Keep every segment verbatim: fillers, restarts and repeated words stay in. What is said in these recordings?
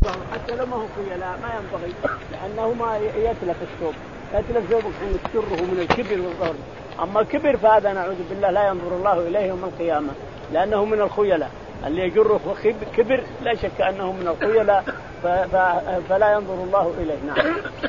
حتى لو ما هو خيلاء ما ينبغي لأنه ما يتلف الثوب، يتلف ثوبك من السر ومن الكبر والظهر. أما الكبر فهذا نعوذ بالله لا ينظر الله إليه يوم القيامة لأنه من الخيلاء، اللي يجره كبر لا شك أنه من الخيلاء فلا ينظر الله إليه. نعم.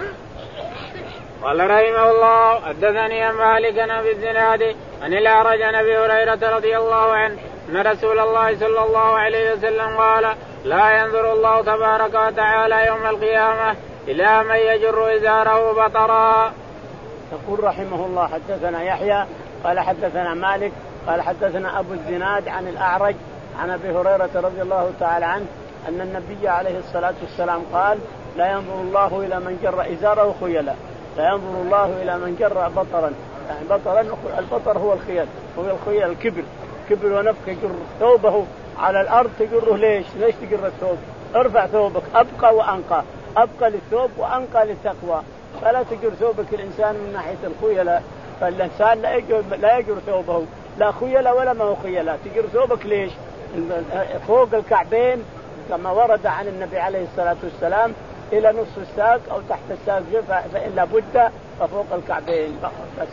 قال رحمه الله حدثني عن مالك عن ابي الزناد عن الأعرج عن ابي هريرة رضي الله عنه ان رسول الله صلى الله عليه وسلم قال لا ينظر الله تبارك وتعالى يوم القيامة إلى من يجر إزاره بطرا. يقول رحمه الله حدثنا يحيى قال حدثنا مالك قال حدثنا أبو الزناد عن الأعرج عن ابي هريرة رضي الله تعالى عنه أن النبي عليه الصلاة والسلام قال لا ينظر الله إلى من جر إزاره خيلا، لا ينظر الله إلى من جر بطرا، يعني بطرا البطر هو الخيل، هو الخيل الكبر، كبر ونفخ يجر ثوبه على الأرض تجره. ليش ليش تجر الثوب؟ ارفع ثوبك أبقى وأنقى، أبقى للثوب وأنقى للتقوى، فلا تجر ثوبك الإنسان من ناحية الخيلاء، فالإنسان لا يجر لا يجر ثوبه لا خيلاء ولا ما هو خيلاء. تجر ثوبك ليش؟ فوق الكعبين كما ورد عن النبي عليه الصلاة والسلام إلى نصف الساق أو تحت الساق فإن لابد ففوق الكعبين بس.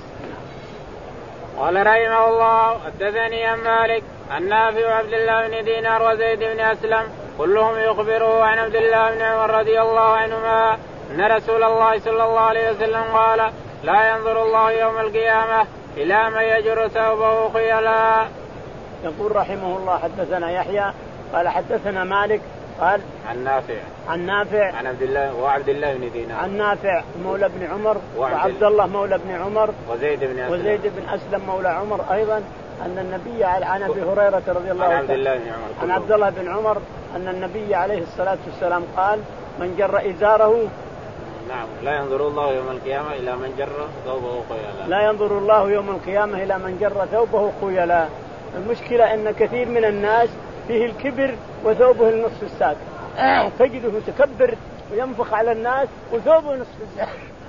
قال رحمه الله حدثني عن مالك عن نافع وعبد الله بن دينار وزيد بن أسلم كلهم يخبره عن عبد الله بن عمر رضي الله عنهما أن رسول الله صلى الله عليه وسلم قال لا ينظر الله يوم القيامة إلى من يجر ثوبه خيلا. يقول رحمه الله حدثنا يحيى قال حدثنا مالك قال عن نافع عن نافع عن عبد الله وعبد الله بن دينار عن نافع مولى بن عمر وعبد الله مولى بن عمر وزيد بن أسلم وزيد بن أسلم مولى عمر أيضا أن النبي عن أبي هريرة رضي الله عنه عن عبد الله بن عمر عن عبد الله بن عمر أن النبي عليه الصلاة والسلام قال من جر إزاره نعم لا ينظر الله يوم القيامة إلى من جر ثوبه خيلا، لا ينظر الله يوم القيامة إلى من جر ثوبه خيلا. المشكلة أن كثير من الناس فيه الكبر وثوبه النصف الساق، تجده متكبر وينفخ على الناس وثوبه نصف الساق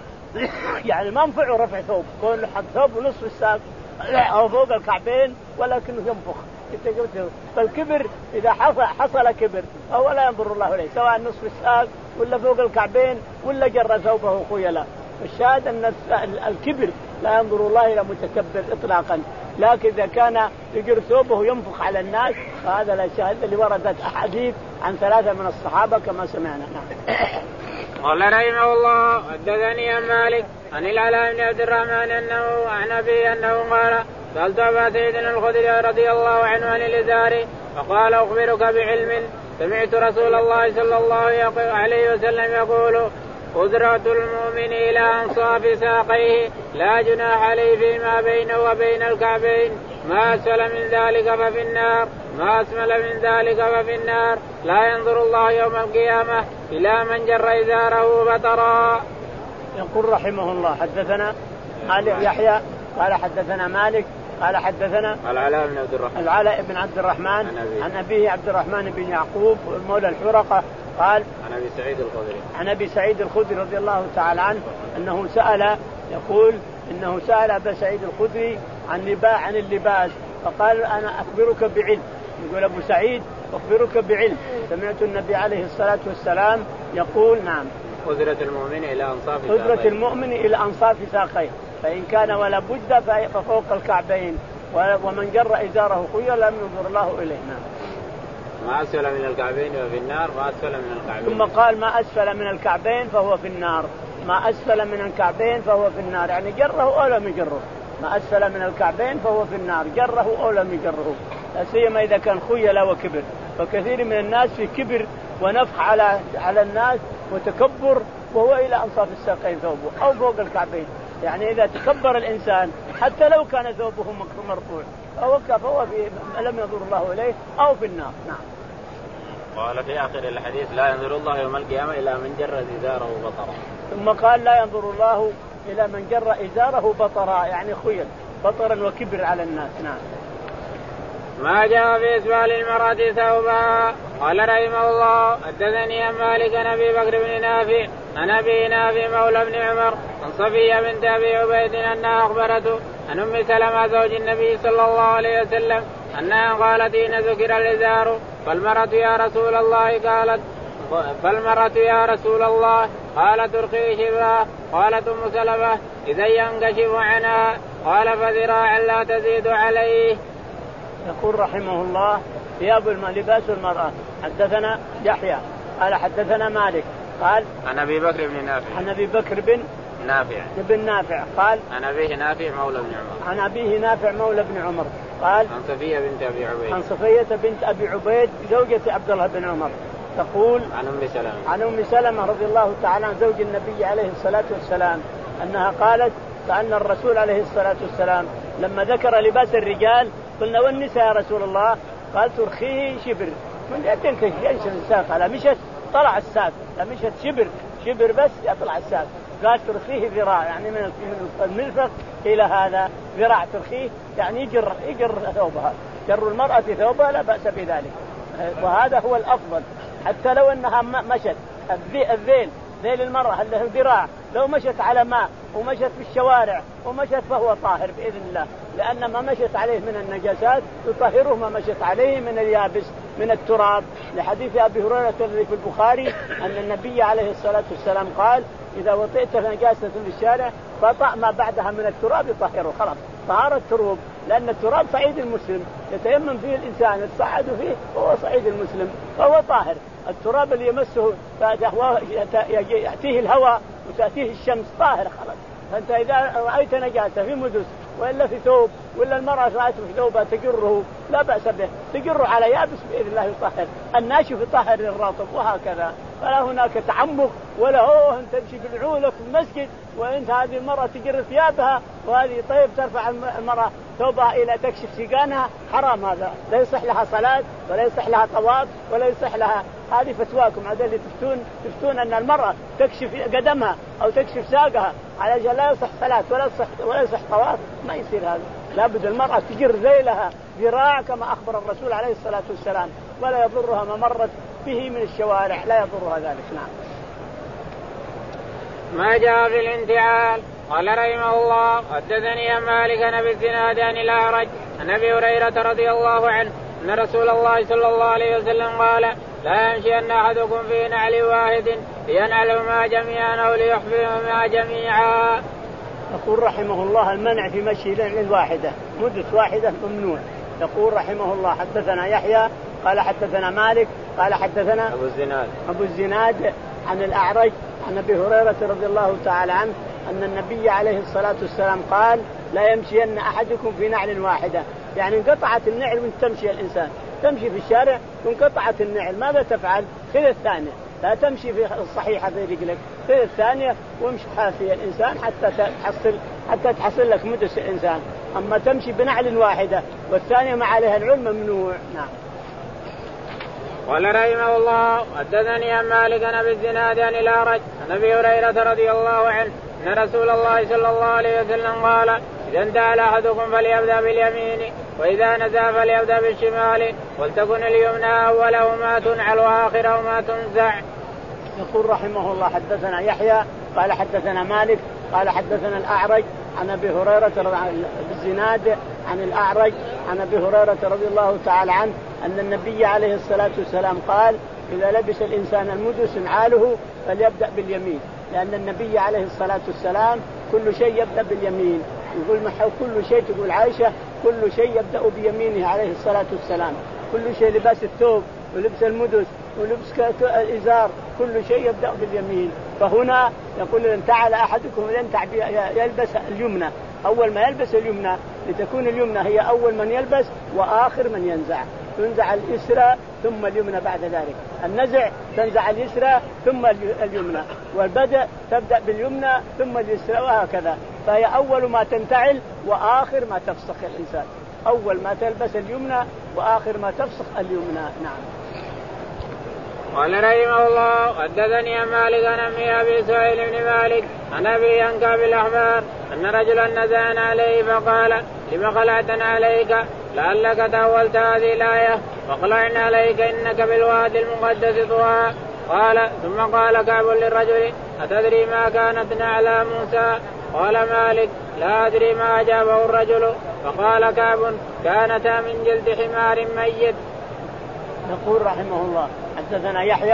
يعني ما ينفعه رفع ثوب، كل حد ثوبه نصف الساق أو فوق الكعبين ولكنه ينفخ. فالكبر إذا حصل, حصل كبر أو لا ينظر الله إليه سواء نصف الساق ولا فوق الكعبين ولا جر ثوبه خيلا. الشاهد أن الكبر لا ينظر الله إلى متكبر إطلاقا، لكن إذا كان يجر ثوبه ينفخ على الناس فهذا لا شاهد اللي وردت أحاديث عن ثلاثة من الصحابة كما سمعنا. قال رحمه الله حدثني عن مالك عن العلاء بن عبد الرحمن أنه عن أبي أنه قال سألت أبا سعيد الخدري رضي الله عنه عن الإزار فقال أخبرك بعلم سمعت رسول الله صلى الله عليه وسلم يقول أزرة المؤمن إلى أنصاف ساقيه لا جناح عليه فيما بينه وبين الكعبين ما أسفل من ذلك ففي النار ما أسفل من ذلك ففي النار لا ينظر الله يوم القيامة إلى من جر إزاره بطرا. يقول رحمه الله حدثنا مالك يحيى قال حدثنا مالك قال حدثنا العلاء بن عبد الرحمن العلاء بن عبد الرحمن عن أبيه عبد الرحمن بن يعقوب مولى الحرقة قال عن أبي سعيد الخدري عن أبي سعيد الخدري رضي الله تعالى عنه أنه سأل يقول إنه سأل أبا سعيد الخدري عن لباس عن اللباس فقال أنا أخبرك بعلم. يقول أبو سعيد أخبرك بعلم سمعت النبي عليه الصلاة والسلام يقول نعم أزرة المؤمن إلى أنصاف ساقيه أزرة المؤمن إلى أنصاف ساقيه فإن كان ولا بد ففوق الكعبين ومن جر إزاره خيلا لم ينظر الله إليه. ما أسفل من الكعبين وفي النار ما أسفل من الكعبين ثم قال ما أسفل من الكعبين فهو في النار ما أسفل من الكعبين فهو في النار يعني جره أو لم يجره ما أسفل من الكعبين فهو في النار جره أو لم يجره لا سيما إذا كان خيل وكبر. فكثير من الناس في كبر ونفخ على على الناس وتكبر وهو إلى أنصاف الساقين ثوبه أو فوق الكعبين يعني إذا تكبر الإنسان حتى لو كان ثوبه مرفوع فهو فهو لم ينظر الله إليه أو في النار. نعم. قال في آخر الحديث لا ينظر الله يوم القيامة إلى من جر إزاره بطرا. ثم قال لا ينظر الله إلى من جر إزاره بطرا يعني خيل بطرا وكبر على الناس. نعم. ما جاء في إسبال المرأة ثوبها. قال رحمه الله حدثني عن مالك عن أبي بكر بن نافع عن أبي نافع مولى بن عمر عن صفية بنت أبي عبيد أنها أخبرته عن أم سلمة زوج النبي صلى الله عليه وسلم أنها قالت إن ذكر الإزار فالمرأة يا رسول الله قالت فالمرأة يا رسول الله قال ترخي شبرا. قالت أم سلمة إذا ينكشف عنها قال فذراعا لا تزيد عليه. يقول رحمه الله ثياب لباس المرأة. حدثنا يحيى قال حدثنا مالك قال عن أبي بكر بن نافع عن أبي بكر بن نافع بن نافع قال عن أبيه نافع مولى بن عمر عن أبيه نافع مولى بن عمر قال عن صفية بنت أبي عبيد عن صفية بنت أبي عبيد زوجة عبد الله بن عمر تقول عن أم سلمة عن أم سلمة رضي الله تعالى عن زوج النبي عليه الصلاة والسلام أنها قالت كأن الرسول عليه الصلاة والسلام لما ذكر لباس الرجال قلنا والنساء يا رسول الله قال ترخيه شبر من يتنكش ينشر الساق على مشت طلع الساق لا مشت شبر شبر بس يطلع الساق قال ترخيه ذراع يعني من المرفق إلى هذا ذراع ترخيه يعني يجر يجر ثوبها جر المرأة ثوبها لا بأس بذلك وهذا هو الأفضل حتى لو أنها مشت الذيل ذيل المرأة اللي هو ذراع لو مشت على ماء ومشت في الشوارع ومشت فهو طاهر بإذن الله لأن ما مشت عليه من النجاسات تطهره ما مشت عليه من اليابس من التراب لحديث أبي هريرة الذي في البخاري أن النبي عليه الصلاة والسلام قال إذا وطئت نجاسة في الشارع فطأ ما بعدها من التراب يطهره خلاص طهارة التراب لأن التراب صعيد المسلم يتيمم فيه الإنسان يتصعد فيه وهو صعيد المسلم فهو طاهر التراب اللي يمسه يأتيه الهواء وتأتيه الشمس طاهر خلاص فأنت إذا رأيت نجاسة في مدس وإلا في ثوب ولا المرأة رأيته في ثوبها تجره لا بأس به تجره على يابس بإذن الله يطهر الناشف يطهر الرطب وهكذا فلا هناك تعمق ولا هو أن تمشي بالعولة في المسجد وأنت هذه المرأة تجر ثيابها وهذه طيب ترفع المرأة ثوبها إلى تكشف سيقانها حرام هذا لا يصح لها صلاة ولا يصح لها طواف ولا يصح لها هذه فتواكم هذا اللي تفتون تفتون أن المرأة تكشف قدمها أو تكشف ساقها على جل لا يصح صلاة ولا يصح ولا يصح طواف ما يصير هذا لابد المرأة تجر ذيلها ذراع كما أخبر الرسول عليه الصلاة والسلام ولا يضرها ما مرت به من الشوارع لا يضرها ذلك. نعم. ما جاء في الانتعال. قال رحمه الله حدثني مالك عن ابي الزناد عن الأعرج عن ابي هريرة رضي الله عنه ان رسول الله صلى الله عليه وسلم قال لا يمشي أن أحدكم في نعل واحد لينعلهما جميعا أو ليحفظهما جميعا. يقول رحمه الله المنع في مشي نعل واحدة مدة واحدة ممنوع. يقول رحمه الله حدثنا يحيى قال حدثنا مالك قال حدثنا أبو الزناد أبو الزناد عن الأعرج عن أبي هريرة رضي الله تعالى عنه أن النبي عليه الصلاة والسلام قال لا يمشي أن أحدكم في نعل واحدة يعني انقطعت النعل من تمشي الإنسان تمشي في الشارع وانقطعت النعل ماذا تفعل؟ خذ الثانية لا تمشي في الصحيحة في رجلك خذ الثانية وامشي حافي الإنسان حتى تحصل حتى تحصل لك مدس الإنسان. أما تمشي بنعل واحدة والثانية ما عليها العلم ممنوع. نعم. قال رحمه الله حدثني عن مالك عن ابي الزناد عن الأعرج عن ابي هريرة رضي الله عنه ان رسول الله صلى الله عليه وسلم قال اذا انتهى احدكم فليبدا باليمين واذا نزع فليبدا بالشمال ولتكن اليمنى اوله ما تنعل واخره ما تنزع. يقول رحمه الله حدثنا يحيى قال حدثنا مالك قال حدثنا الأعرج عن ابي هريرة عن الزناد عن الأعرج عن ابي هريرة رضي الله تعالى عنه أن النبي عليه الصلاة والسلام قال إذا لبس الإنسان المدس نعاله فليبدأ باليمين لأن النبي عليه الصلاة والسلام كل شيء يبدأ باليمين يقول محو كل شيء تقول عائشة كل شيء يبدأ بيمينه عليه الصلاة والسلام كل شيء لباس الثوب ولبس المدس ولبس الإزار كل شيء يبدأ باليمين. فهنا يقول إن تعال أحدكم يلبس اليمنى أول ما يلبس اليمنى لتكون اليمنى هي أول من يلبس وآخر من ينزع تنزع اليسرى ثم اليمنى بعد ذلك النزع تنزع اليسرى ثم اليمنى والبدء تبدأ باليمنى ثم اليسرى وهكذا فهي أول ما تنتعل وآخر ما تفسخ الإنسان أول ما تلبس اليمنى وآخر ما تفسخ اليمنى. نعم. قال رحمه الله حدثني عن مالك عن أمي أبي سهيل بن مالك عن أبي عن كعب الأحبار أن رجلا نزعنا عليه فقال لما خلعتنا عليك لعلك تأولت هذه الآية فخلعنا عليك إنك بالوادي المقدس طوى. قال ثم قال كعب للرجل أتدري ما كانت نعلى موسى؟ قال مالك لا أدري ما أجابه الرجل. فقال كعب كانتا من جلد حمار ميت. يقول رحمه الله حدثنا يحيى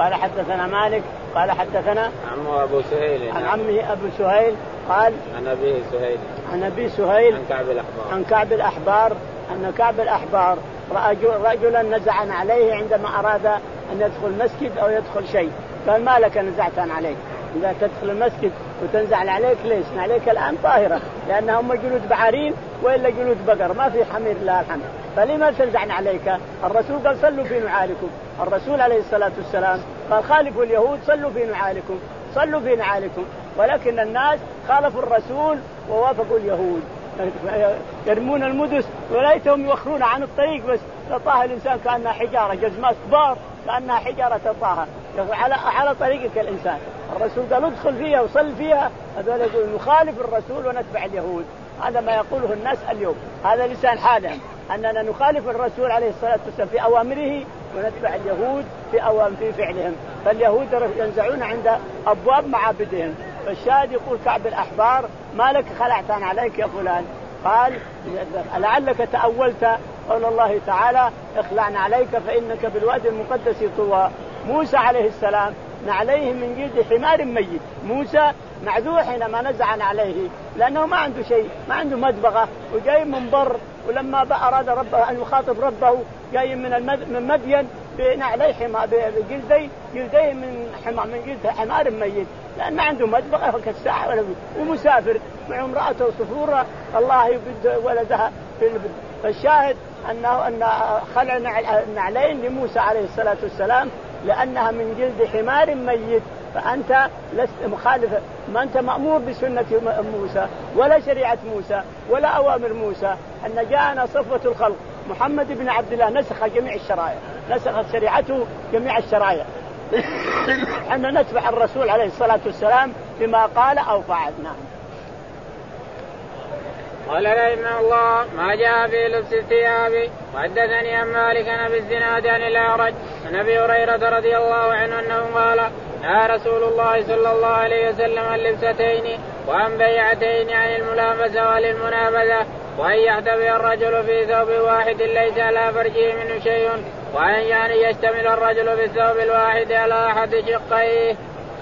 قال حدثنا مالك قال حدثنا عمه أبو سهيل عن عمه أبو سهيل قال عن أبي سهيل عن أبي سهيل عن كعب الأحبار عن كعب الأحبار أن كعب الأحبار رأى رجلا نزعا عليه عندما أراد أن يدخل مسجد أو يدخل شيء، قال ما لك نزعت عليك؟ إذا تدخل المسجد وتنزع عليك ليش؟ عليك الآن طاهرة، لأنهم جلود بعارين وإلا جلود بقر، ما في حمير لها الحمد، فلما تنزعن عليك؟ الرسول قال صلوا في نعالكم، الرسول عليه الصلاة والسلام قال خالفوا اليهود صلوا في نعالكم، صلوا في نعالكم، ولكن الناس خالفوا الرسول ووافقوا اليهود، يرمون المدس وليتهم يوخرون عن الطريق بس تطاها الإنسان كأنها حجارة، جزمات كبار كأنها حجارة تطاها على على طريقك الإنسان. الرسول قال ادخل فيها وصل فيها، هذول يقولون نخالف الرسول ونتبع اليهود، هذا ما يقوله الناس اليوم، هذا لسان حالهم أننا نخالف الرسول عليه الصلاة والسلام في أوامره ونتبع اليهود في أوامر في فعلهم، فاليهود ينزعون عند أبواب معابدهم. فالشاهد يقول كعب الأحبار ما لك خلعت عليك يا فلان؟ قال لعلك تأولت قول الله تعالى اخلعنا عليك فإنك بالوادي المقدس طوى. موسى عليه السلام نعليه من جلد حمار ميت، موسى معذور حينما نزع عليه لأنه ما عنده شيء، ما عنده مدبغة وجاي من بر، ولما أراد ربه أن يخاطب ربه جاي من من مدين بنعليه حمار بجلدي جلديه من حمار من جلد حمار ميت، لأن عنده مدبغة كالساعة ولا ومسافر مع امرأته صفورة الله يبد ولدها في البد. فالشاهد أنه أن خلع النعلين لموسى عليه الصلاة والسلام لأنها من جلد حمار ميت، فأنت لست مخالف، ما أنت مأمور بسنة موسى ولا شريعة موسى ولا أوامر موسى، أن جاءنا صفوة الخلق محمد بن عبد الله نسخ جميع الشرائع، نسخ شريعته جميع الشرائع أن نتبع الرسول عليه الصلاة والسلام بما قال أو فعل. نعم. قال رحمه الله ما جاء في لبس الثياب. وحدثني عن مالك عن ابي الزناد عن الاعرج عن ابي هريره رضي الله عنه انه قال نهى رسول الله صلى الله عليه وسلم عن لبستين وعن بيعتين عن الملامسه والمنابذه، وان يحتبي الرجل في ثوب واحد ليس على فرجه منه شيء، وان يعني يشتمل الرجل في الثوب الواحد على احد شقيه.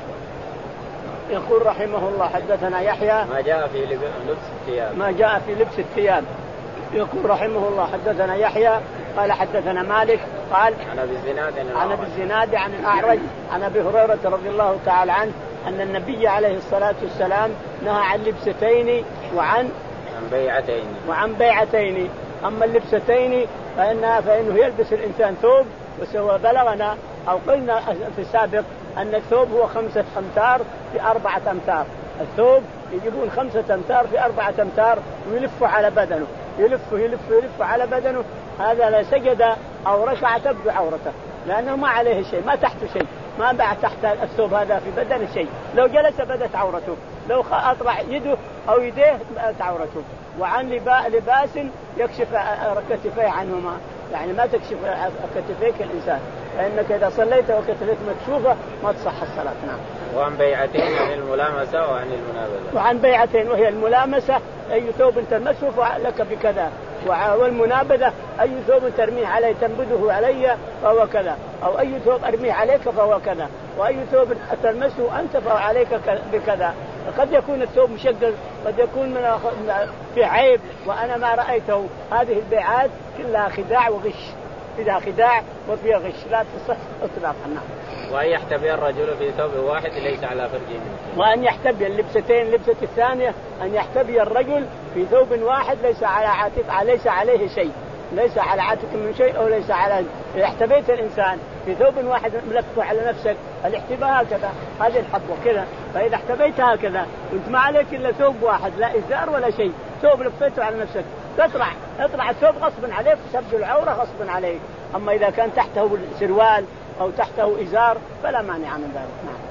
يقول رحمه الله حدثنا يحيى ما جاء في لبس الثياب ما جاء في لبس الثياب. يقول رحمه الله حدثنا يحيى قال حدثنا مالك قال عن ابي الزناد عن ابي الزناد عن الاعرج عن ابي هريره رضي الله تعالى عنه ان النبي عليه الصلاه والسلام نهى عن لبستين وعن عن بيعتين وعن بيعتين. اما اللبستين فانها فانه يلبس الانسان ثوب، وسوى بلغنا او قلنا في السابق أن الثوب هو خمسة أمتار في أربعة أمتار، الثوب يجيبون خمسة أمتار في أربعة أمتار ويلفوا على بدنه، يلفوا يلفوا يلفوا على بدنه، هذا لا سجد أو ركع تبدو عورته لأنه ما عليه شيء، ما تحته شيء، ما بعد تحت الثوب هذا في بدن شيء، لو جلس بدت عورته، لو أطلع يده أو يديه بدت عورته. وعن لباس يكشف كتفيه عنهما، يعني ما تكشف كتفيك الإنسان، فإنك إذا صليت وكتفيك مكشوفة ما تصح الصلاة. نعم. وعن بيعتين عن الملامسة وعن المنابذة. وعن بيعتين وهي الملامسة أي ثوب تلمسه فلك بكذا، والمنابذة أي ثوب ترميه علي تنبذه علي فهو كذا، أو أي ثوب أرميه عليك فهو كذا، وأي ثوب تلمسه أنت فهو عليك بكذا. قد يكون الثوب مشقق، قد يكون من في عيب وأنا ما رأيته. هذه البيعات كلها خداع وغش، فيها خداع وفيها غش لا تصح اطلاقا. وأن يحتبي الرجل في ثوب واحد ليس على فرجه، وأن يحتبي اللبستين اللبسة الثانية أن يحتبي الرجل في ثوب واحد ليس على عاتق ليس عليه شيء، ليس على عاتق من شيء أو ليس على. إذا احتبيت الإنسان في ثوب واحد ملفه على نفسك الاحتباء هكذا، هذه الحطوة كذا. فإذا احتبيت هكذا وانت ما عليك إلا ثوب واحد لا إزار ولا شيء، ثوب لفيته على نفسك تطلع يطلع الثوب غصبا عليك تبدو العورة غصبا عليك. أما إذا كان تحته سروال أو تحته إزار فلا مانع من ذلك. نعم.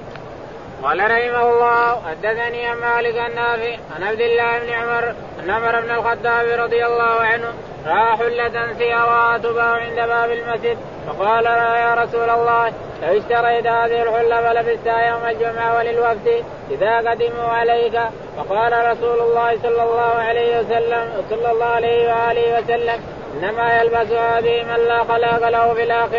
قال رحمه الله حدثني عن مالك النافع عن عبد الله بن عمر أن عمر بن الخطاب رضي الله عنه رأى حلة فيها تباع عند باب المسجد، فقال يا رسول الله لو اشتريت هذه الحلة فلبستها يوم الجمعة وللوفد إذا قدموا عليك. فقال رسول الله صلى الله عليه وسلم صلى الله عليه وآله وسلم إنما يلبس هذه من لا خلاق له في الآخرة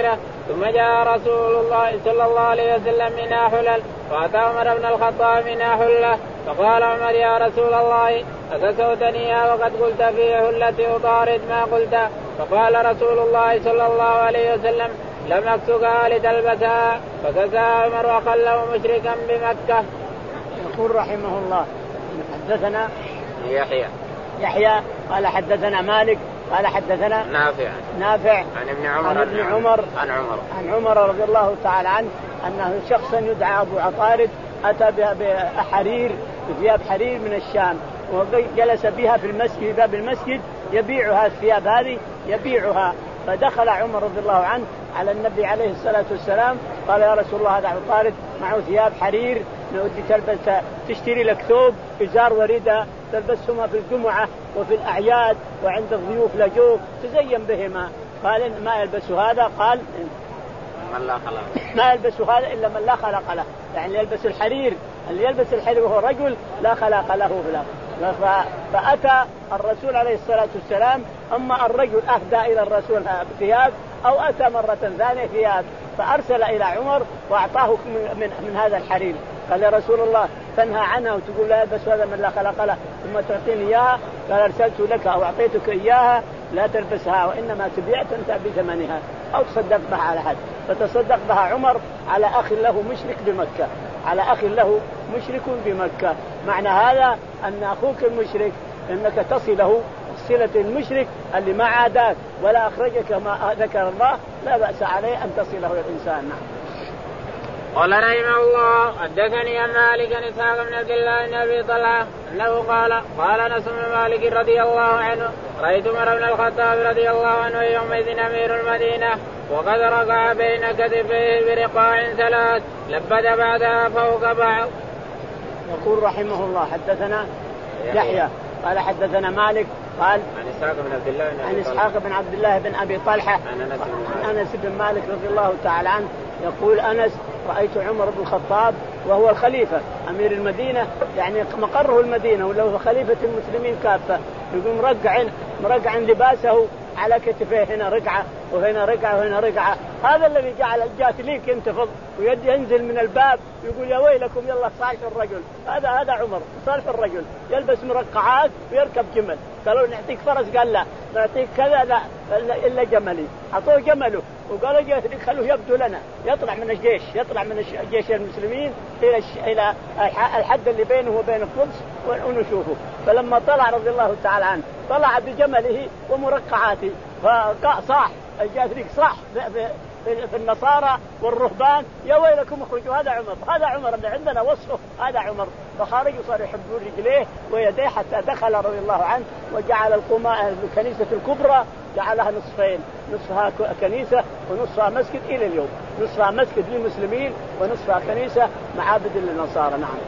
ثم جاء رسول الله صلى الله عليه وسلم منها حلل فأتى عمر بن الخطاب منها حلة فقال عمر يا رسول الله أكسوتنيها وقد قلت في حلتي أطارد ما قلت. فقال رسول الله صلى الله عليه وسلم لم أكسها لتلبسها فكساها عمر وخله مشركا بمكة. يقول رحمه الله حدثنا يحيى يحيى قال حدثنا مالك قال حدثنا نافع نافع عن ابن عمر عن ابن عمر عن عمر عن عمر رضي الله تعالى عنه أنه شخصا يدعى أبو عطارد أتى بحرير ثياب حرير من الشام وجلس بها في المسجد باب المسجد يبيعها الثياب هذه يبيعها. فدخل عمر رضي الله عنه على النبي عليه الصلاة والسلام قال يا رسول الله هذا عطارد معه ثياب حرير نودي تلبس تشتري لك ثوب إزار وردة تلبسهما في الجمعة وفي الأعياد وعند الضيوف لجوك تزين بهما. قال ما يلبس هذا قال من لا خلق ما يلبس هذا إلا من لا خلق له يعني يلبس الحرير اللي يلبس الحرير وهو رجل لا خلق له بلا. فأتى الرسول عليه الصلاة والسلام أما الرجل أهدى إلى الرسول ثياب أو أتى مرة ثانية ثياب فأرسل إلى عمر وأعطاه من, من, من هذا الحرير. قال يا رسول الله تنهى عنها وتقول لا يلبس هذا من لا خلق له ثم تعطيني إياها. قال أرسلت لك أو أعطيتك إياها لا تلبسها وإنما تبيع تنتهي بثمنها أو تصدق بها على حد. فتصدق بها عمر على أخ له مشرك بمكة على أخ له مشرك بمكة. معنى هذا أن أخوك المشرك أنك تصله صلة المشرك اللي ما عاداك ولا أخرجك ما ذكر الله لا بأس عليه أن تصله الإنسان. قال رحمه الله حدثني عن مالك عن إسحاق بن عبد الله بن أبي طلحة أنه قال قال أنس بن مالك رضي الله عنه رأيت عمر بن الخطاب رضي الله عنه يومئذ أمير المدينة وقد رقع بين كتفيه برقاع ثلاث لبد بعدها فوق بعض. يقول رحمه الله حدثنا يحيى قال حدثنا مالك قال عن إسحاق بن عبد الله بن عن إسحاق بن عبد الله بن أبي طلحة عن أنس بن مالك رضي الله تعالى عنه يقول أنس رأيت عمر بن الخطاب وهو الخليفة أمير المدينة يعني مقره المدينة وله خليفة المسلمين كافة يقول مرقع مرقع لباسه على كتفيه هنا رقعة وهنا رقعة وهنا رقعة. هذا الذي جعل الجاهلين ينتفض وينزل من الباب يقول يا ويلكم يلا صالح الرجل. هذا هذا عمر صالح الرجل يلبس مرقعات ويركب جمل. قالوا نعطيك فرس قال لا نعطيك كذا لا إلا جملي. أعطوه جمله وقالوا جاهلين خلوه يبدو لنا يطلع من الجيش يطلع من جيش المسلمين إلى إلى الحد اللي بينه وبين القدس ونشوفه. فلما طلع رضي الله تعالى عنه طلع بجمله ومرقعاته فصاح الجاهلين صاح في النصارى والرهبان يا ويلكم اخرجوا هذا عمر هذا عمر اللي عندنا وصفه هذا عمر. فخرجوا صاروا يحبون رجليه ويديه حتى دخل رضي الله عنه وجعل القماء الكنيسة الكبرى جعلها نصفين نصفها كنيسة ونصفها مسجد إلى اليوم نصفها مسجد للمسلمين ونصفها كنيسة معابد للنصارى. نعم.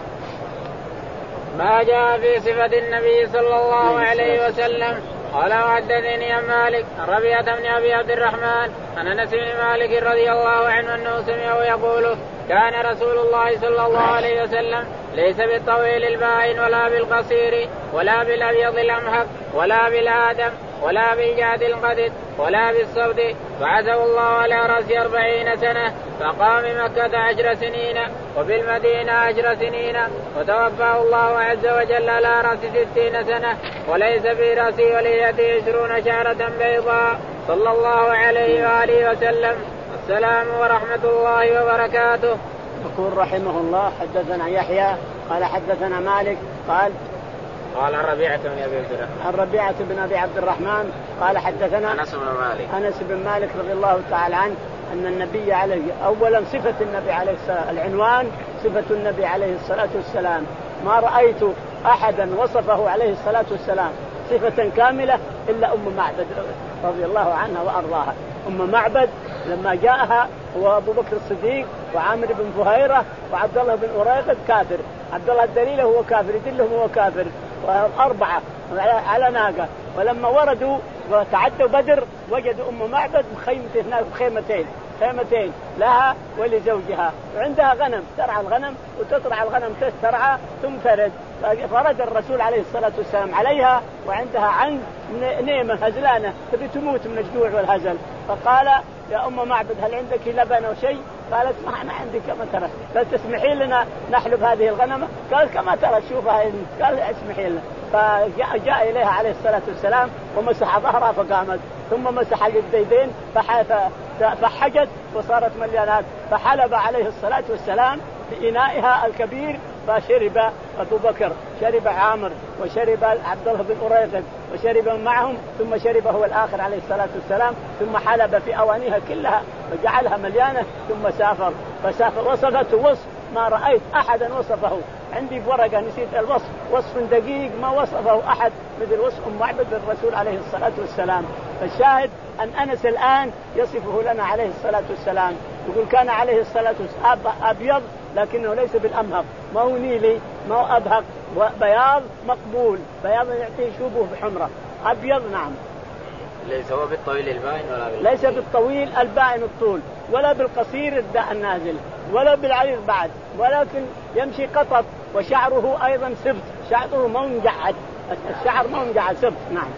ما جاء في صفة النبي صلى الله عليه وسلم قال وحدثني عن مالك عن ربيعة بن أبي عبد الرحمن عن أنس بن مالك رضي الله عنه أنه سمعه يقول كان رسول الله صلى الله عليه وسلم ليس بالطويل البائن ولا بالقصير ولا بالأبيض الأمهق ولا بالآدم ولا بالجعد القدد ولا بالصبد بعثه الله على رأس أربعين سنة فقام بمكة عشر سنين وبالمدينة عشر سنين وتوفاه الله عز وجل على رأس ستين سنة وليس في رأسه وليته عشرون شعرة بيضاء صلى الله عليه وآله وسلم. السلام ورحمة الله وبركاته. يقول رحمه الله حدثنا يحيى قال حدثنا مالك قال قال عن ربيعة بن أبي عبد الرحمن عن ربيعة بن أبي عبد الرحمن قال حدثنا أنس بن مالك أنس بن مالك رضي الله تعالى عنه أن النبي عليه أولا صفة النبي عليه الصلاة العنوان صفة النبي عليه الصلاة والسلام ما رأيت أحدا وصفه عليه الصلاة والسلام صفة كاملة إلا أم معبد رضي الله عنها وأرضاها. أم معبد لما جاءها هو أبو بكر الصديق وعامر بن فهيرة وعبد الله بن أريقط كافر عبد الله الدليل هو كافر يدلهم هو كافر وأربعة على ناقة. ولما وردوا وتعدوا بدر وجدوا أم معبد بخيمتين خيمتين خيمتين لها ولزوجها، وعندها غنم ترعى الغنم وتطرع الغنم تسترعى ثم ترد. فرد الرسول عليه الصلاة والسلام عليها وعندها عنق نيمة هزلانة تبي تموت من الجوع والهزل، فقال يا أم معبد هل عندك لبن أو شيء؟ قالت ما أنا عندي كما ترى، قال تسمحي لنا نحلب هذه الغنمة؟ قال كما ترى شوفها. قال اسمحي لنا. فجاء إليها عليه الصلاة والسلام ومسح ظهرها فقامت، ثم مسح اليدين فحجت وصارت مليانات، فحلب عليه الصلاة والسلام بإنائها الكبير فشرب أبو بكر، شرب عامر، وشرب عبد الله بن أريقط، وشرب معهم، ثم شرب هو الآخر عليه الصلاة والسلام، ثم حلب في أوانيها كلها وجعلها مليانة ثم سافر. فسافر وصفته وصف ما رأيت أحدا وصفه، عندي بورقة نسيت الوصف، وصف دقيق ما وصفه أحد مثل وصف أم معبد الرسول عليه الصلاة والسلام. فالشاهد أن أنس الآن يصفه لنا عليه الصلاة والسلام، يقول كان عليه الصلاة والسلام أبيض لكنه ليس بالأمهق، ما هو نيلي ما هو أبهق، بياض مقبول، بياض يعطيه شوبه بحمرة، أبيض. نعم. ليس هو بالطويل البائن ولا بالقصير. ليس بالطويل البائن الطول ولا بالقصير النازل ولا بالعريض بعد، ولكن يمشي قطط، وشعره أيضا سبت، شعره ما منجعد، الشعر ما منجعد سبت. نعم.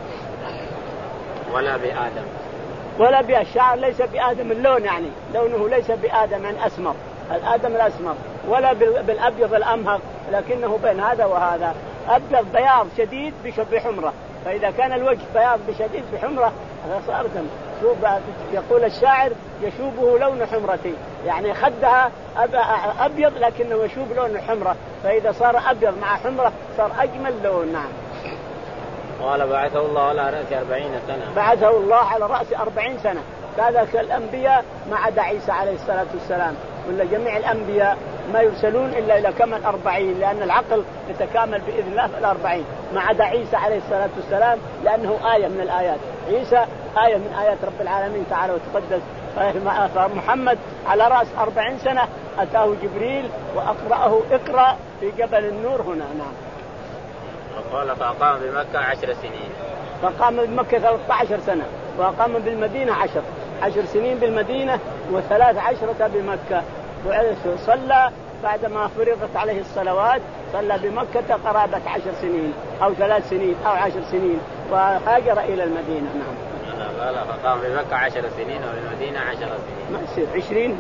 ولا بآدم ولا بالشعر ليس بآدم اللون، يعني لونه ليس بآدم يعني أسمر، الآدم الأسمر، ولا بالأبيض الأمهق، لكنه بين هذا وهذا، أبيض بياض شديد بحمرة. فإذا كان الوجه بياض بشديد بحمرة صار دم. يقول الشاعر يشوبه لون حمرتي، يعني خدها أبيض لكنه يشوب لون حمرة، فإذا صار أبيض مع حمرة صار أجمل لون. نعم. قال بعثه الله على رأس أربعين سنة. بعثه الله على رأس أربعين سنة، هذا كالأنبياء ما عدا عيسى عليه الصلاة والسلام، ولا جميع الأنبياء ما يرسلون إلا إلى كمل أربعين، لأن العقل يتكامل بإذن الله في الأربعين، ما عدا عيسى عليه الصلاة والسلام لأنه آية من الآيات، عيسى آية من آيات رب العالمين تعالى وتقدس. فمحمد على رأس أربعين سنة أتاه جبريل وأقرأه اقرأ في جبل النور هنا. نعم. وقال فأقام بمكة عشر سنين. فقام بمكة ثلاثة عشر سنة، وقام بالمدينة عشر عشر سنين بالمدينة وثلاث عشرة بمكة. صلى بعدما فرضت عليه الصلوات صلى بمكة قرابة عشر سنين أو ثلاث سنين أو عشر سنين وهاجر إلى المدينة. نعم. أنا قال فقام بمكة عشر سنين وبالمدينة عشر سنين. ما يصير عشرين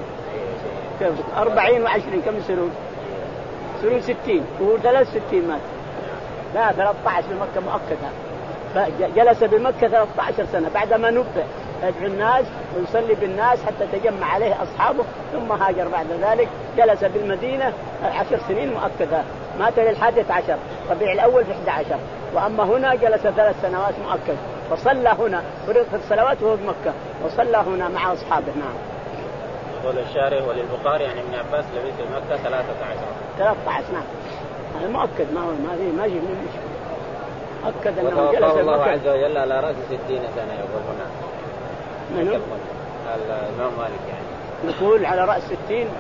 أربعين وعشرين كم يصيرون؟ يصيرون ستين وهو ثلاث ستين مات. لا ثلاثة عشر بمكة مؤكدة. فجلس بمكة ثلاثة عشر سنة بعدما نبه يدعو الناس ويصلي بالناس حتى تجمع عليه أصحابه، ثم هاجر بعد ذلك. جلس بالمدينة عشر سنين مؤكدة، مات للحادية عشر ربيع الأول في إحدى عشر. وأما هنا جلس ثلاث سنوات مؤكد، فصلى هنا فرضت الصلوات وهو بمكة وصلى هنا مع أصحابه. نعم. يقول الشارح وللبخاري يعني ابن عباس لبث في مكة ثلاثة عشر. ثلاثة عشر. نعم. هذا مؤكد، ما هو ما في ما يجي من مشكلة. أكد أنه جلس الله بمكة عز وجل على رأس ستين سنة. يقول هنا منه الإمام مالك يعني نقول على رأس ستين،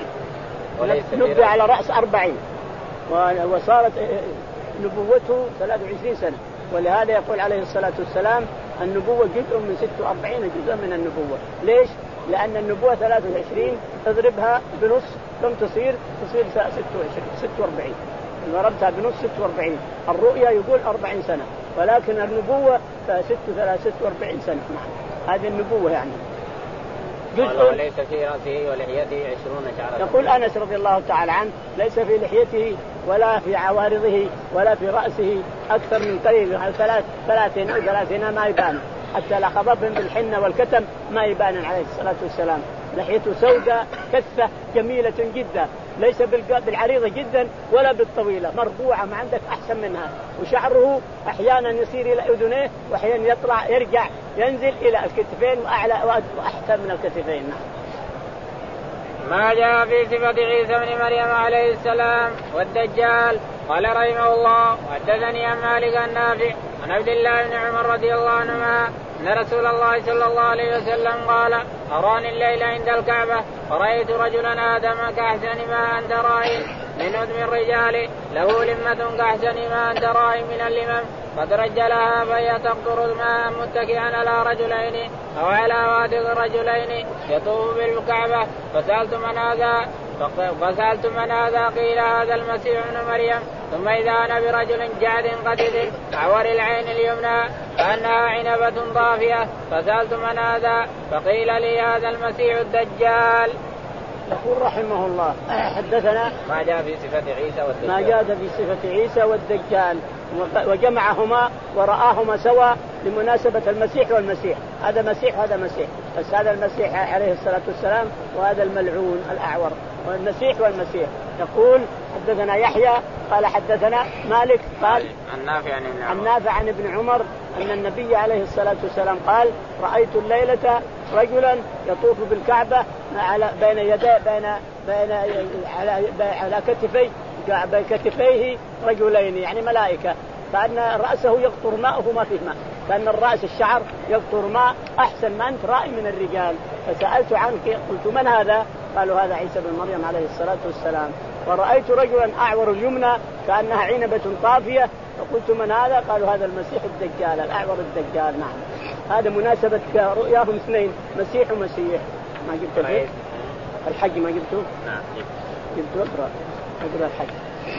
نبدأ على رأس أربعين، وصارت نبوته ثلاث وعشرين سنة. ولهذا يقول عليه الصلاة والسلام النبوة جزء من ست وأربعين جزء من النبوة. ليش؟ لأن النبوة ثلاث وعشرين تضربها بنص كم تصير؟ تصير ست وأربعين. ضربتها بنص ست وأربعين. الرؤيا يقول أربعين سنة، ولكن النبوة ست ثلاث ست وأربعين سنة. نعم. هذه النبوة يعني. جزء ليس في رأسه ولحيته عشرون شعرة. يقول أنس رضي الله تعالى عنه ليس في لحيته ولا في عوارضه ولا في رأسه أكثر من قليل ثلاث ثلاثين أو ثلاثين ما يبان، حتى لخضبهم بالحنة والكتم ما يبان عليه الصلاة والسلام. لحيته سوداء كثة جميلة جدا، ليس بالعريضة جدا ولا بالطويلة، مربوعة ما عندك أحسن منها. وشعره أحيانا يصير إلى أذنيه وأحيانا يطلع يرجع ينزل إلى الكتفين وأعلى وأحسن من الكتفين. ما جاء في صفة عيسى بن مريم عليه السلام والدجال. قال رحمه الله وحدثني عن مالك النافع عن عبد الله بن عمر رضي الله عنهما أن رسول الله صلى الله عليه وسلم قال أراني الليل عند الكعبة فرأيت رجلا آدم كأحسن ما أنت رائم من أدم الرجال له لمة كأحسن ما أنت رائم من اللمم قد رجلها فهي تقطر الماء متكئا على رجلين أو على وادق رجلين يطوف بالكعبة. فسألت من هذا فسألت من هذا قيل هذا المسيح ابن مريم. ثم إذا أنا برجل جعد قدد أعور العين اليمنى كأنها عنبة طافية. فسألت من هذا فقيل لي هذا المسيح الدجال. يقول رحمه الله حدثنا ما جاء في صفة عيسى والدجال ما جاء في صفة عيسى والدجال وجمعهما ورآهما سوا لمناسبة المسيح والمسيح. هذا مسيح وهذا مسيح، بس هذا المسيح عليه الصلاة والسلام وهذا الملعون الأعور، والمسيح والمسيح. يقول حدثنا يحيى قال حدثنا مالك قال عن نافع عن ابن عن نافع عن ابن عمر أن النبي عليه الصلاة والسلام قال رأيت الليلة رجلا يطوف بالكعبة على بين يدي بين بين على على كتفي كتفيه رجلين يعني ملائكة، كأن رأسه يقطر ماء وما فيه ماء، كأن الرأس الشعر يقطر ماء أحسن ما أنت رأي من الرجال. فسألت عنك قلت من هذا؟ قالوا هذا عيسى بن مريم عليه الصلاة والسلام. ورأيت رجلا أعور اليمنى كأنها عنبة طافية فقلت من هذا؟ قالوا هذا المسيح الدجال الأعور الدجال. نعم هذا مناسبة رؤياهم اثنين مسيح ومسيح. ما جبت الحج؟ الحج ما جبته؟ نعم جبته. اقرأ اقرأ الحج.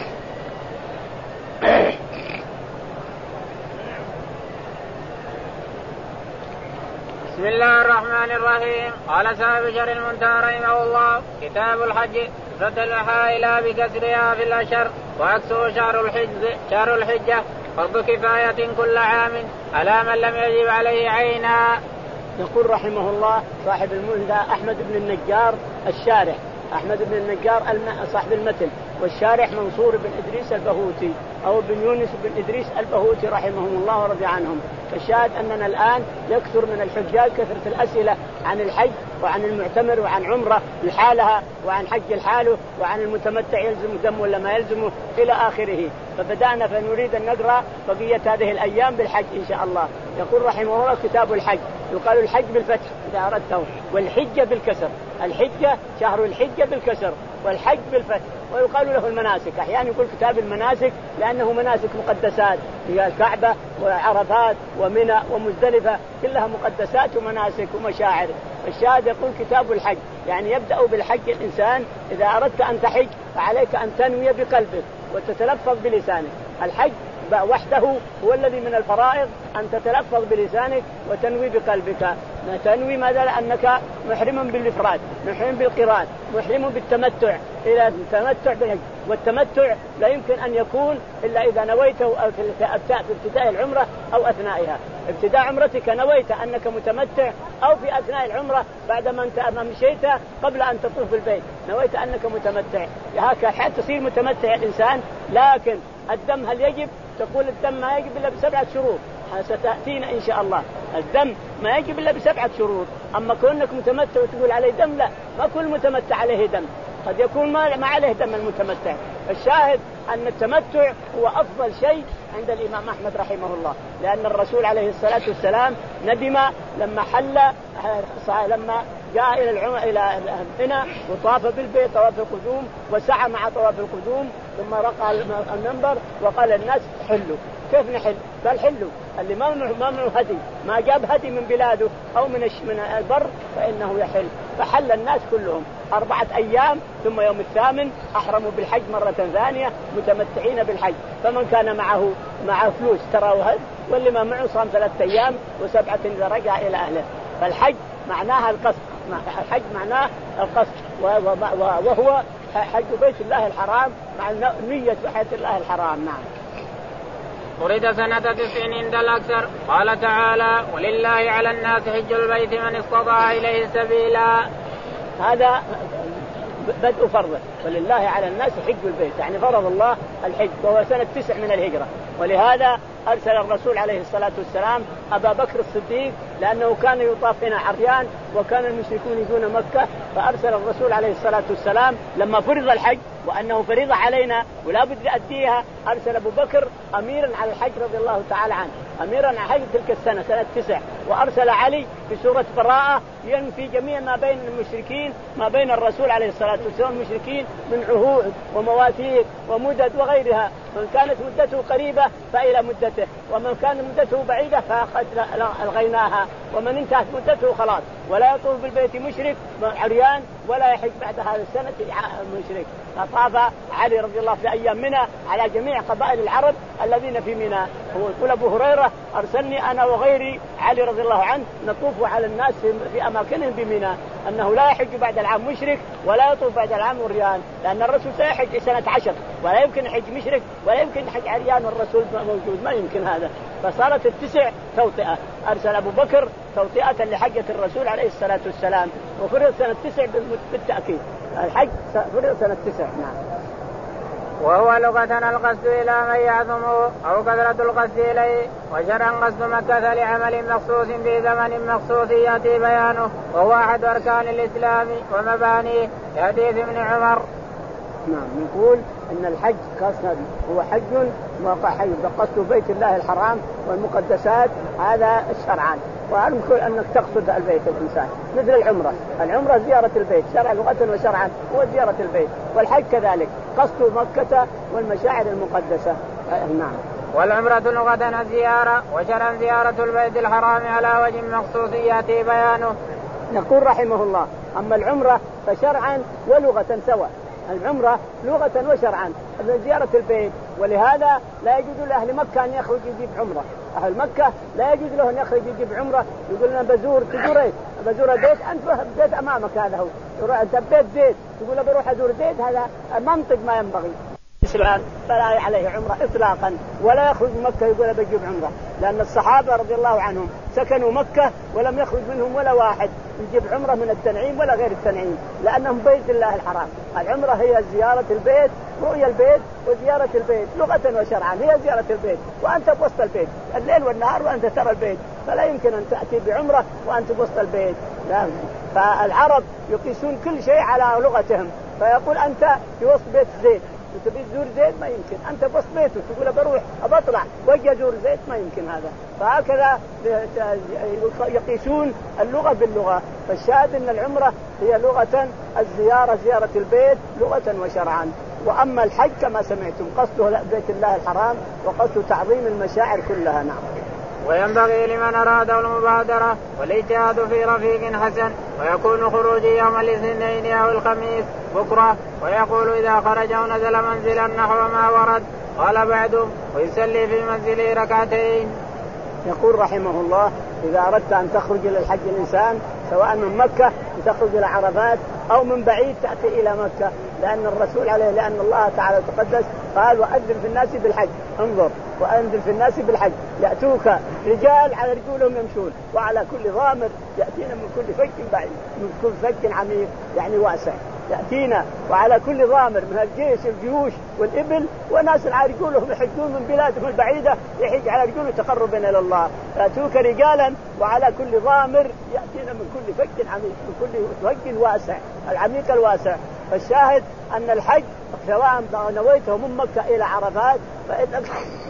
بسم الله الرحمن الرحيم. قال صاحب شرح المنتهى رحمه الله كتاب الحج صفة الحائلة بكسرها في الأشهر وعكسه شهر الحج شهر الحجة فرض كفاية كل عام على من لم يجب عليه عينا. يقول رحمه الله صاحب المنتهى أحمد بن النجار الشارح أحمد بن النجار صاحب المتن، والشارح منصور بن إدريس البهوتي أو بن يونس بن إدريس البهوتي رحمهم الله ورضي عنهم. فالشاهد أننا الآن يكثر من الحجاج كثرة الأسئلة عن الحج وعن المعتمر وعن عمرة لحالها وعن حج الحاله وعن المتمتع يلزم دم ولا ما يلزمه إلى آخره. فبدأنا فنريد أن نقرأ بقية هذه الأيام بالحج إن شاء الله. يقول رحمه الله كتاب الحج. يقال الحج بالفتح إذا أردته والحجة بالكسر. الحجة شهر الحجة بالكسر والحج بالفتح. ويقال له المناسك أحيانا يقول كتاب المناسك لأنه مناسك مقدسات هي الكعبة وعرفات ومنى ومزدلفة كلها مقدسات ومناسك ومشاعر. الشاهد يقول كتاب الحج يعني يبدأ بالحج. الإنسان إذا أردت أن تحج فعليك أن تنوي بقلبك وتتلفظ بلسانك. الحج وحده هو الذي من الفرائض أن تتلفظ بلسانك وتنوي بقلبك. تنوي ماذا؟ أنك محرم بالإفراد محرم بالقران محرم بالتمتع إلى التمتع بالحج. والتمتع لا يمكن أن يكون إلا إذا نويته في ابتداء العمرة أو أثنائها. ابتداء عمرتك نويت أنك متمتع أو في أثناء العمرة بعدما أنت مشيت قبل أن تطوف البيت نويت أنك متمتع. هكذا حتى تصير متمتع الإنسان. لكن الدم هل يجب؟ تقول الدم ما يجب إلا بسبعة شروط ستأتينا إن شاء الله. الدم ما يجب إلا بسبعة شروط. أما كونك متمتع وتقول عليه دم لا، ما كل متمتع عليه دم، قد يكون ما عليه دم المتمتع. الشاهد أن التمتع هو أفضل شيء عند الإمام أحمد رحمه الله، لأن الرسول عليه الصلاة والسلام ندم لما حل لما جاء إلى العم... إلى منى وطاف بالبيت طواف القدوم وسعى مع طواف القدوم ثم رقى المنبر وقال الناس حلوا. كيف نحل؟ قال حلوا اللي ما ممنوع هدي ما جاب هدي من بلاده أو من من البر فإنه يحل. فحل الناس كلهم أربعة أيام ثم يوم الثامن أحرموا بالحج مرة ثانية متمتعين بالحج. فمن كان معه معه فلوس تراه هد واللي ما معه صام ثلاثة أيام وسبعة إذا رجع إلى أهله. فالحج معناها القصد. الحج معناه القصد وهو حج بيت الله الحرام مع نية بيت الله الحرام. نعم. ورد سنة تسع عند الأكثر. قال تعالى ولله على الناس حج البيت من استطاع إليه سبيلا. هذا بدء فرضه. ولله على الناس حج البيت يعني فرض الله الحج وهو سنة تسع من الهجرة. ولهذا أرسل الرسول عليه الصلاة والسلام أبا بكر الصديق لأنه كان يطاف هنا عريان وكان المشركون يجون مكة. فأرسل الرسول عليه الصلاة والسلام لما فرض الحج وأنه فريضة علينا ولا بد أديها أرسل أبو بكر أميرا على الحج رضي الله تعالى عنه أميرا على حج تلك السنة سنة تسع. وأرسل علي في سورة براءة ينفي جميع ما بين المشركين ما بين الرسول عليه الصلاة والسلام المشركين من عهود ومواثيق ومدد وغيرها من كانت مدته قريبة فإلى مدته، ومن كان مدته بعيدة فقد ألغيناها، ومن انتهت مدته خلاص. ولا يطوف بالبيت مشرك عريان ولا يحج بعد هذا السنة مشرك. فطاف علي رضي الله في أيام منى على جميع قبائل العرب الذين في منى. هو يقول أبو هريرة أرسلني أنا وغيري علي رضي الله عنه نطوف على الناس في أماكنهم بمنى، أنه لا يحج بعد العام مشرك ولا يطوف بعد العام عريان، لأن الرسول سيحج سنة عشر ولا يمكن يحج مشرك ولا يمكن يحج عريان والرسول موجود، ما يمكن هذا. فصارت التسع توطئة. أرسل أبو بكر توطئة لحجة الرسول عليه الصلاة والسلام، وفرض سنة تسع بالتأكيد. الحج فرض سنة تسع. نعم. وهو لغة القصد إلى من يعظمه أو كثرة القصد إليه، وشرعا قصد مكة لعمل مخصوص في زمن مخصوص يأتي بيانه، وهو أحد أركان الإسلام ومبانيه لحديث ابن عمر. نعم. نقول إن الحج قصد هو حج موقع حج قصد بيت الله الحرام والمقدسات، هذا الشرعان. وأنك أنك تقصد البيت الإنسان مثل العمرة. العمرة زيارة البيت شرعا لغة وشرعا هو زيارة البيت، والحج كذلك قصد مكة والمشاعر المقدسة. نعم. والعمرة لغة الزيارة، وشرعا زيارة البيت الحرام على وجه مخصوص يأتي بيانه. نقول رحمه الله أما العمرة فشرعا ولغة سواء، العمرة لغة وشرعا زيارة البيت، ولهذا لا يجوز لأهل مكة أن يخرج يجيب عمرة. أهل مكة لا يجوز له أن يخرج يجيب عمرة، يقول لنا بزور تزور إيه؟ بزور بيت أنت بيت أمامك هذا هو، أنت بيت زيد تقول بروح أزور زيد، هذا منطق ما ينبغي. الإسلام فلا عليه عمرة إطلاقا، ولا يخرج من مكة يقول بجيب عمرة، لأن الصحابة رضي الله عنهم سكنوا مكة ولم يخرج منهم ولا واحد يجيب عمرة من التنعيم ولا غير التنعيم، لأنهم بيت الله الحرام. العمرة هي زيارة البيت، رؤية البيت وزيارة البيت لغة وشرعا، هي زيارة البيت وأنت بوسط البيت الليل والنهار وأنت ترى البيت، فلا يمكن أن تأتي بعمرة وأنت بوسط البيت. لا. فالعرب يقيسون كل شيء على لغتهم، فيقول أنت في وسط بيت زيد تبي تزور زيد ما يمكن، أنت بوسط بيته تقول بروح أبطلع وجه أزور زيد ما يمكن هذا. فهكذا يقيسون اللغة باللغة. فالشاهد أن العمرة هي لغة الزيارة زيارة البيت لغة وشرعا. وأما الحج كما سمعتم قصده بيت الله الحرام وقصده تعظيم المشاعر كلها. نعم. وينبغي لمن أراد المبادرة والاجتهاد في رفيق حسن، ويكون خروجي يوم الاثنين أو الخميس بكرة، ويقول إذا خرج أو نزل منزلا نحو ما ورد. قال بعدهم ويصلي في منزله ركعتين. يقول رحمه الله إذا أردت أن تخرج إلى الحج الإنسان سواء من مكة تخرج إلى عرفات أو من بعيد تأتي إلى مكة، لأن الرسول عليه لأن الله تعالى تقدس قال وأذن في الناس بالحج، انظر وأنزل في الناس بالحج يأتوك رجال على رجولهم يمشون وعلى كل ضامر يأتينا من كل فج بعيد من كل فج عميق يعني واسع يأتينا، وعلى كل ضامر من الجيش الجيوش والإبل وناس على رجولهم يحجون من بلادهم البعيدة يحج على رجوله تقربا إلى الله. يأتوك رجالا وعلى كل ضامر يأتينا من كل فج عميق من كل فج واسع العميق الواسع. فالشاهد أن الحج سواء نويته من مكة إلى عرفات فإنك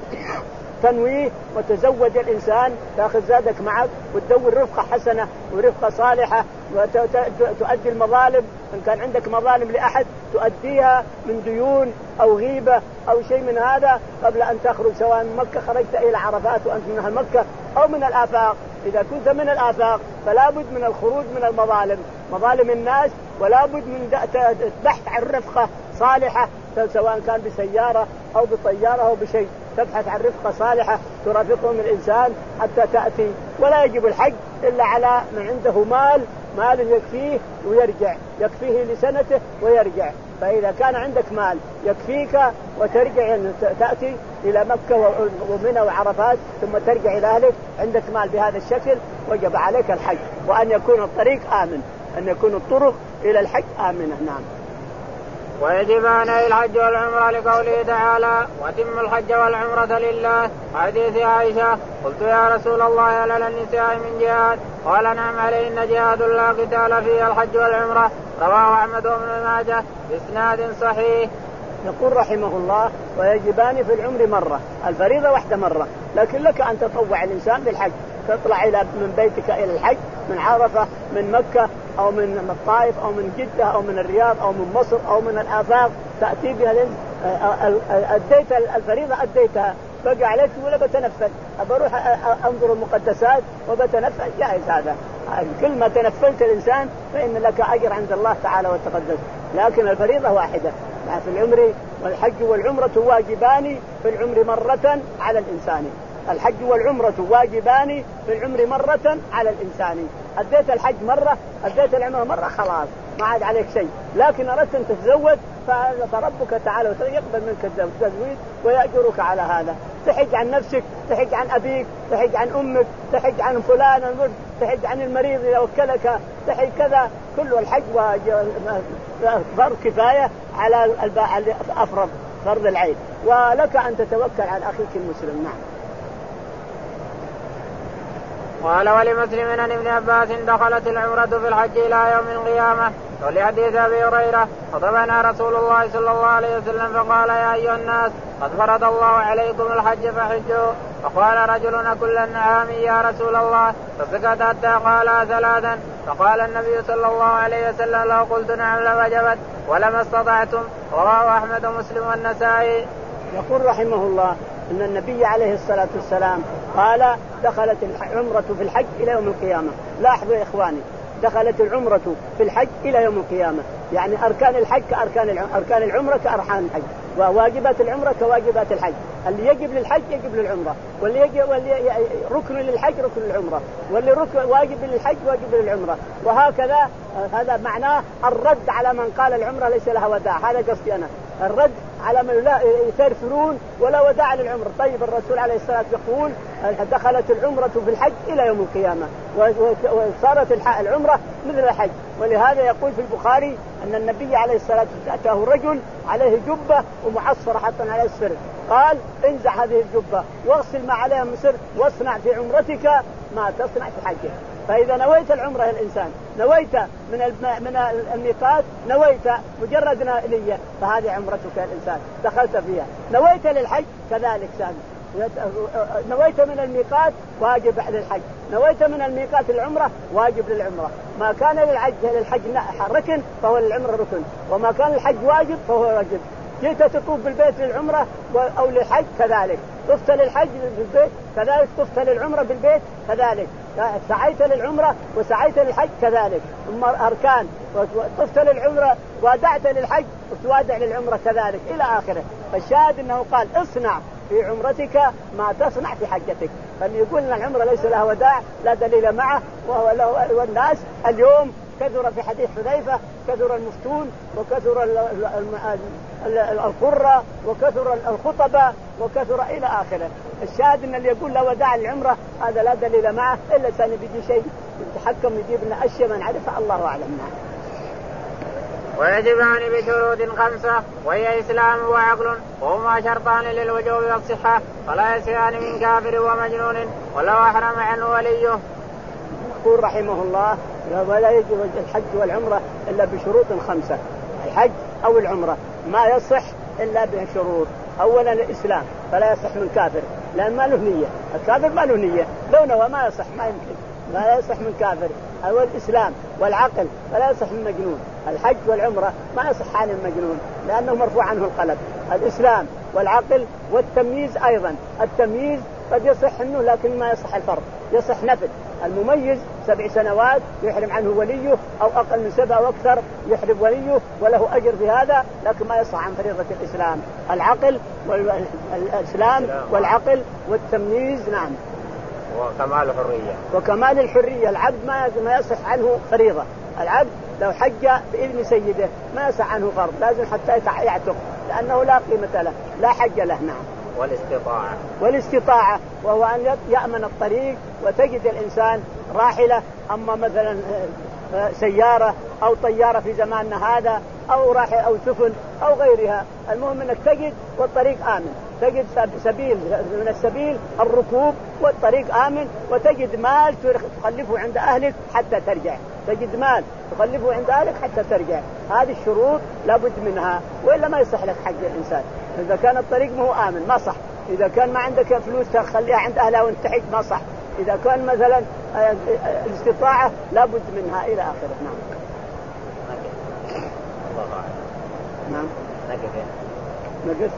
تنويه وتزود الإنسان تأخذ زادك معك وتدور رفقة حسنة ورفقة صالحة وتؤدي المظالم إن كان عندك مظالم لأحد تؤديها من ديون أو غيبة أو شيء من هذا قبل أن تخرج سواء من مكة خرجت إلى عرفات وأنت من مكة أو من الآفاق. إذا كنت من الآفاق فلا بد من الخروج من المظالم مظالم الناس ولا بد من بحث عن رفقة صالحة سواء كان بسيارة أو بطيارة أو بشيء تبحث عن رفقة صالحة ترافقهم الإنسان حتى تأتي. ولا يجب الحج إلا على من عنده مال مال يكفيه ويرجع يكفيه لسنته ويرجع. فإذا كان عندك مال يكفيك وترجع تأتي إلى مكة ومنى وعرفات ثم ترجع إلى أهلك عندك مال بهذا الشكل وجب عليك الحج وأن يكون الطريق آمن أن يكون الطرق إلى الحج آمنة. نعم. ويجب عليه الحج والعمرة لقوله تعالى وأتم الحج والعمرة لله. حديث عائشة قلت يا رسول الله هل للنساء من جهاد؟ قال نعم عليهن جهاد لا قتال فيه الحج والعمرة. رواه أحمد بن ماجه بإسناد صحيح. يقول رحمه الله ويجبان في العمر مرة الفريضة واحدة مرة، لكن لك أن تطوع الإنسان بالحج تطلع إلى من بيتك إلى الحج من عرفة من مكة أو من الطائف أو من جدة أو من الرياض أو من مصر أو من الآفاق تأتي بها أديت الفريضة أديتها بقى عليك ولا بتنفل بروح أنظر المقدسات وبتنفل جائز هذا. كل ما تنفلت الإنسان فإن لك أجر عند الله تعالى وتقدس. لكن الفريضة واحدة في العمر. والحج والعمرة واجبان في العمر مرة على الإنسان. الحج والعمرة واجبان في العمر مرة على الإنسان. أديت الحج مرة أديت العمرة مرة خلاص ما عاد عليك شيء. لكن أردت أن تتزوج فربك تعالى يقبل منك التزويج ويأجرك على هذا. تحج عن نفسك تحج عن أبيك تحج عن أمك تحج عن فلان المرض تحج عن المريض إذا وكلك تحج كذا. كل الحج فرض كفاية على أفرض فرض العين. ولك أن تتوكل على أخيك المسلم. نعم. قال ولمسلم عن ابن عباس دخلت العمرة في الحج إلى يوم القيامة. ولحديث أبي هريرة خطبنا رسول الله صلى الله عليه وسلم فقال يا أيها الناس قد فرض الله عليكم الحج فحجوا. فقال رجل كل عام يا رسول الله فسكت حتى قال ثلاثا. فقال النبي صلى الله عليه وسلم لو قلت نعم لوجبت ولما استطعتم. رواه أحمد ومسلم والنسائي. يقول رحمه الله أن النبي عليه الصلاة والسلام قال دخلت العمرة في الحج إلى يوم القيامة. لاحظوا يا إخواني دخلت العمرة في الحج إلى يوم القيامة. يعني أركان الحج كأركان أركان العمرة كأركان الحج وواجبات العمرة كواجبات الحج. اللي يجب للحج يجب للعمرة واللي يجب واللي ركن للحج ركن للعمرة واللي ركن واجب للحج واجب للعمرة. وهكذا هذا معناه الرد على من قال العمرة ليس لها وداع. هذا قصدي أنا الرد على من لا يثرثرون ولا وداع للعمرة. طيب الرسول عليه الصلاة والسلام يقول دخلت العمرة في الحج إلى يوم القيامة وصارت العمرة مثل الحج. ولهذا يقول في البخاري أن النبي عليه الصلاة والسلام أتاه رجل عليه جبة ومعصفرة حتى على السر قال انزع هذه الجبة واغسل ما عليها من سر واصنع في عمرتك ما تصنع في حجك. فإذا نويت العمرة الإنسان نويت من من الميقات نويت مجرد نية فهذه عمرتك الإنسان دخلت فيها. نويت للحج كذلك ثاني نويت من الميقات واجب للحج نويت من الميقات العمرة واجب للعمرة. ما كان للحج للحج ركن فهو للعمرة ركن وما كان الحج واجب فهو واجب. جيت تطوف بالبيت للعمرة أو للحج كذلك طفت للحج بالبيت كذلك طفت للعمرة بالبيت كذلك سعيت للعمرة وسعيت للحج كذلك. ثم أركان طفت للعمرة وادعت للحج وتوادع للعمرة كذلك إلى آخره. فالشاهد أنه قال اصنع في عمرتك ما تصنع في حجتك. فاللي يقول أن العمرة ليس لها وداع لا دليل معه. والناس اليوم كثر في حديث حذيفة كثر المفتون وكثر القرة وكثر الخطبة وكثر إلى آخره. الشاهد أن اللي يقول لا وداع العمرة هذا لا دليل معه إلا ثاني بيجي شيء يتحكم يجيب لنا أشياء ما نعرفها الله أعلم. ويجبان بشروط خمسة وهي إسلام وعقل وهما شرطان للوجوب والصحة فلا يسيان من كافر ومجنون ولو أحرم عنه وليه. يقول رحمه الله ولا يجب الحج والعمرة إلا بشروط خمسة. الحج أو العمرة ما يصح إلا بشروط. أولا الإسلام فلا يصح من كافر لأن ما له نية. الكافر ما له نية لو نوى ما يصح ما يمكن ما يصح من كافر. أو الإسلام والعقل فلا يصح من مجنون. الحج والعمرة ما يصح عن المجنون لأنه مرفوع عنه القلم. الإسلام والعقل والتمييز أيضا. التمييز قد يصح منه لكن ما يصح الفرض يصح نفل. المميز سبع سنوات يحرم عنه وليه أو أقل من سبع وأكثر يحرم وليه وله أجر في هذا لكن ما يصح عن فريضة الإسلام. العقل والإسلام والعقل والتمييز. نعم. وكمال الحرية وكمال الحرية. العبد ما ما يصح عنه فريضة. العبد لو حج بإذن سيده ما يصح عنه فرض لازم حتى يعتق لأنه لا قيمة له لا حج له. نعم. والاستطاعة والاستطاعة وهو أن يأمن الطريق وتجد الإنسان راحلة أما مثلا سيارة أو طيارة في زماننا هذا أو راحل أو سفن أو غيرها. المهم أنك تجد والطريق آمن تجد سبيل من السبيل الركوب والطريق آمن وتجد مال تخلفه عند أهلك حتى ترجع. تجد مال تخلفه عند أهلك حتى ترجع. هذه الشروط لابد منها وإلا ما يصح لك حج الإنسان. إذا كان الطريق ما هو آمن ما صح. إذا كان ما عندك فلوس تخليها عند أهلها وانت تحج ما صح. إذا كان مثلا الاستطاعة لابد منها إلى آخره. نعم. الله أعلم. نعم. نقص.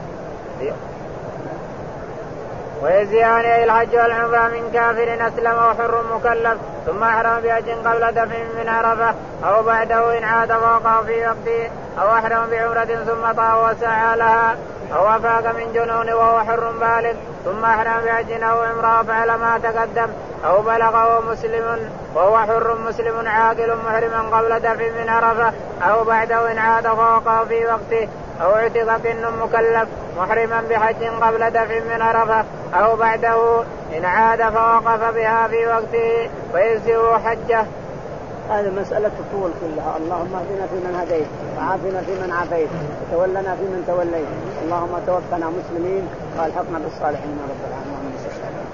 ويجزئان الحج والعمرة من كافر أسلم وحر مكلف ثم أحرم بحج قبل دفع من عرفة أو بعده إن عاد فوقه في وقته أو أحرم بعمرة ثم طاف وسعى لها أو أفاق من جنون وهو حر بالغ ثم أحرم بحج أو عمرة فعل ما تقدم أو بلغه مسلم وهو حر مسلم عاقل محرما قبل دفع من عرفة أو بعده إن عاد فوقه في وقته أو اعتق كن مكلف محرما بحج قبل دفع من عرفة أو بعده إن عاد فوقف بها في وقته فيجزئه حجه. هذه مسألة طول كلها. اللهم اهدنا فيمن هديت وعافنا فيمن عافيت وتولنا فيمن توليت اللهم توفنا مسلمين والحقنا بالصالحين رب العالمين.